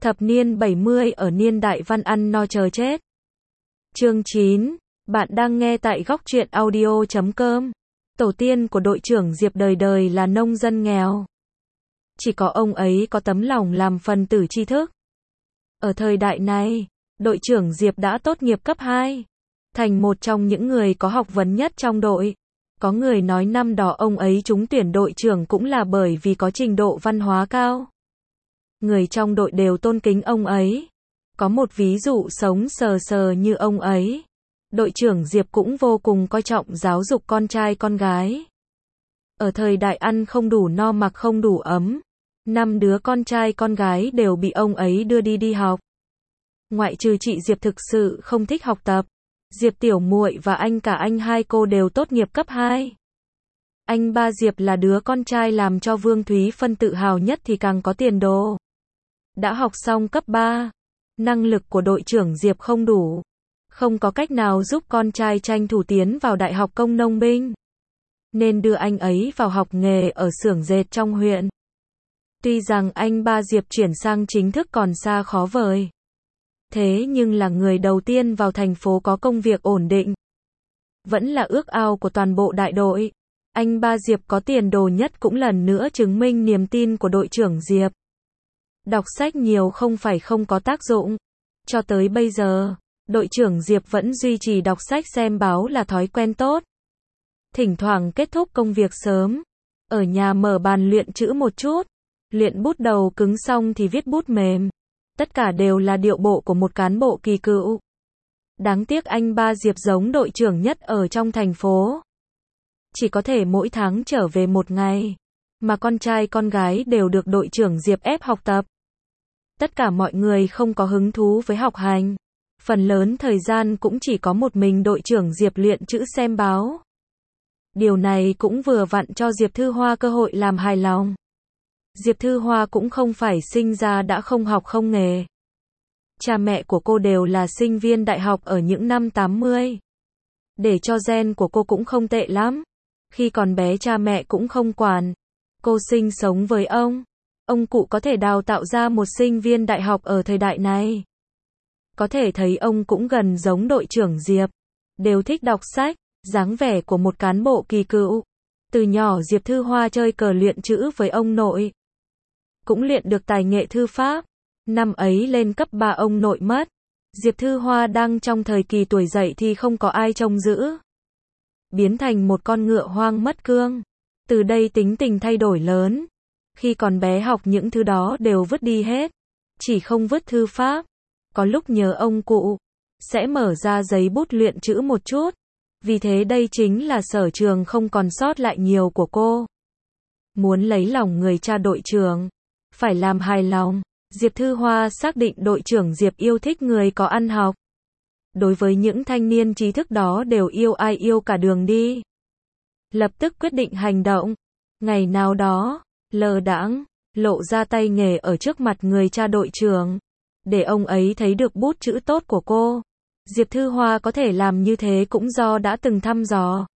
Thập niên 70 ở niên đại văn ăn no chờ chết. Chương 9. Bạn đang nghe tại góc truyện audio.com. Tổ tiên của đội trưởng Diệp đời đời là nông dân nghèo. Chỉ có ông ấy có tấm lòng làm phần tử tri thức. Ở thời đại này, đội trưởng Diệp đã tốt nghiệp cấp 2, thành một trong những người có học vấn nhất trong đội. Có người nói năm đó ông ấy trúng tuyển đội trưởng cũng là bởi vì có trình độ văn hóa cao. Người trong đội đều tôn kính ông ấy. Có một ví dụ sống sờ sờ như ông ấy. Đội trưởng Diệp cũng vô cùng coi trọng giáo dục con trai con gái. Ở thời đại ăn không đủ no mặc không đủ ấm, 5 đứa con trai con gái đều bị ông ấy đưa đi học. Ngoại trừ chị Diệp thực sự không thích học tập, Diệp tiểu muội và anh hai cô đều tốt nghiệp cấp 2. Anh ba Diệp là đứa con trai làm cho Vương Thúy Phân tự hào nhất thì càng có tiền đồ. Đã học xong cấp 3, năng lực của đội trưởng Diệp không đủ, không có cách nào giúp con trai tranh thủ tiến vào Đại học Công Nông Binh, nên đưa anh ấy vào học nghề ở xưởng dệt trong huyện. Tuy rằng anh ba Diệp chuyển sang chính thức còn xa khó vời, thế nhưng là người đầu tiên vào thành phố có công việc ổn định, vẫn là ước ao của toàn bộ đại đội. Anh ba Diệp có tiền đồ nhất cũng lần nữa chứng minh niềm tin của đội trưởng Diệp. Đọc sách nhiều không phải không có tác dụng. Cho tới bây giờ, đội trưởng Diệp vẫn duy trì đọc sách xem báo là thói quen tốt. Thỉnh thoảng kết thúc công việc sớm, ở nhà mở bàn luyện chữ một chút, luyện bút đầu cứng xong thì viết bút mềm. Tất cả đều là điệu bộ của một cán bộ kỳ cựu. Đáng tiếc anh ba Diệp giống đội trưởng nhất ở trong thành phố, chỉ có thể mỗi tháng trở về một ngày, mà con trai con gái đều được đội trưởng Diệp ép học tập. Tất cả mọi người không có hứng thú với học hành, phần lớn thời gian cũng chỉ có một mình đội trưởng Diệp luyện chữ xem báo. Điều này cũng vừa vặn cho Diệp Thư Hoa cơ hội làm hài lòng. Diệp Thư Hoa cũng không phải sinh ra đã không học không nghề. Cha mẹ của cô đều là sinh viên đại học ở những năm 80. Để cho gen của cô cũng không tệ lắm. Khi còn bé cha mẹ cũng không quản. Cô sinh sống với ông cụ có thể đào tạo ra một sinh viên đại học ở thời đại này. Có thể thấy ông cũng gần giống đội trưởng Diệp, đều thích đọc sách, dáng vẻ của một cán bộ kỳ cựu. Từ nhỏ Diệp Thư Hoa chơi cờ luyện chữ với ông nội, cũng luyện được tài nghệ thư pháp. Năm ấy lên cấp 3 ông nội mất, Diệp Thư Hoa đang trong thời kỳ tuổi dậy thì không có ai trông giữ, biến thành một con ngựa hoang mất cương. Từ đây tính tình thay đổi lớn. Khi còn bé học những thứ đó đều vứt đi hết, chỉ không vứt thư pháp. Có lúc nhớ ông cụ, sẽ mở ra giấy bút luyện chữ một chút. Vì thế đây chính là sở trường không còn sót lại nhiều của cô. Muốn lấy lòng người cha đội trưởng, phải làm hài lòng. Diệp Thư Hoa xác định đội trưởng Diệp yêu thích người có ăn học. Đối với những thanh niên trí thức đó đều yêu ai yêu cả đường đi. Lập tức quyết định hành động. Ngày nào đó, lơ đãng, lộ ra tay nghề ở trước mặt người cha đội trưởng, để ông ấy thấy được bút chữ tốt của cô. Diệp Thư Hoa có thể làm như thế cũng do đã từng thăm dò.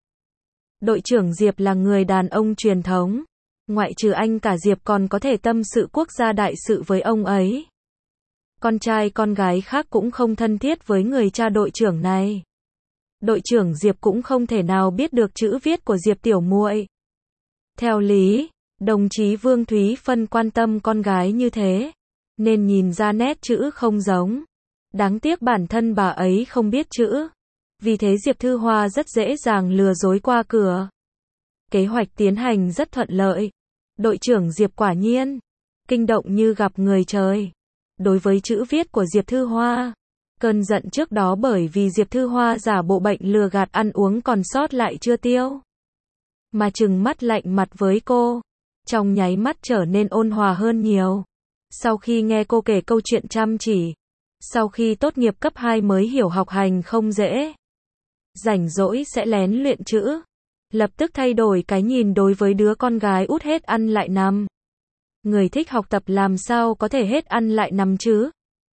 Đội trưởng Diệp là người đàn ông truyền thống. Ngoại trừ anh cả Diệp còn có thể tâm sự quốc gia đại sự với ông ấy. Con trai con gái khác cũng không thân thiết với người cha đội trưởng này. Đội trưởng Diệp cũng không thể nào biết được chữ viết của Diệp tiểu muội. Theo lý, đồng chí Vương Thúy Phân quan tâm con gái như thế, nên nhìn ra nét chữ không giống. Đáng tiếc bản thân bà ấy không biết chữ. Vì thế Diệp Thư Hoa rất dễ dàng lừa dối qua cửa. Kế hoạch tiến hành rất thuận lợi. Đội trưởng Diệp quả nhiên kinh động như gặp người trời. Đối với chữ viết của Diệp Thư Hoa, cơn giận trước đó bởi vì Diệp Thư Hoa giả bộ bệnh lừa gạt ăn uống còn sót lại chưa tiêu, mà trừng mắt lạnh mặt với cô, trong nháy mắt trở nên ôn hòa hơn nhiều. Sau khi nghe cô kể câu chuyện chăm chỉ, sau khi tốt nghiệp cấp 2 mới hiểu học hành không dễ, rảnh rỗi sẽ lén luyện chữ, lập tức thay đổi cái nhìn đối với đứa con gái út hết ăn lại nằm. Người thích học tập làm sao có thể hết ăn lại nằm chứ?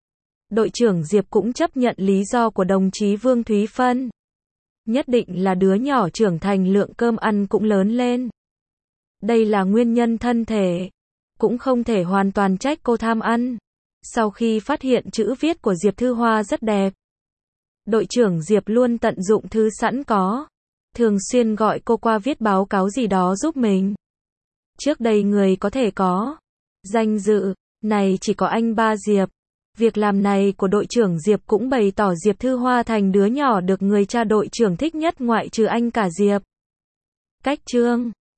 Đội trưởng Diệp cũng chấp nhận lý do của đồng chí Vương Thúy Phân. Nhất định là đứa nhỏ trưởng thành lượng cơm ăn cũng lớn lên. Đây là nguyên nhân thân thể. Cũng không thể hoàn toàn trách cô tham ăn. Sau khi phát hiện chữ viết của Diệp Thư Hoa rất đẹp, đội trưởng Diệp luôn tận dụng thứ sẵn có. Thường xuyên gọi cô qua viết báo cáo gì đó giúp mình. Trước đây người có thể có danh dự này chỉ có anh ba Diệp. Việc làm này của đội trưởng Diệp cũng bày tỏ Diệp Thư Hoa thành đứa nhỏ được người cha đội trưởng thích nhất ngoại trừ anh cả Diệp. Cách chương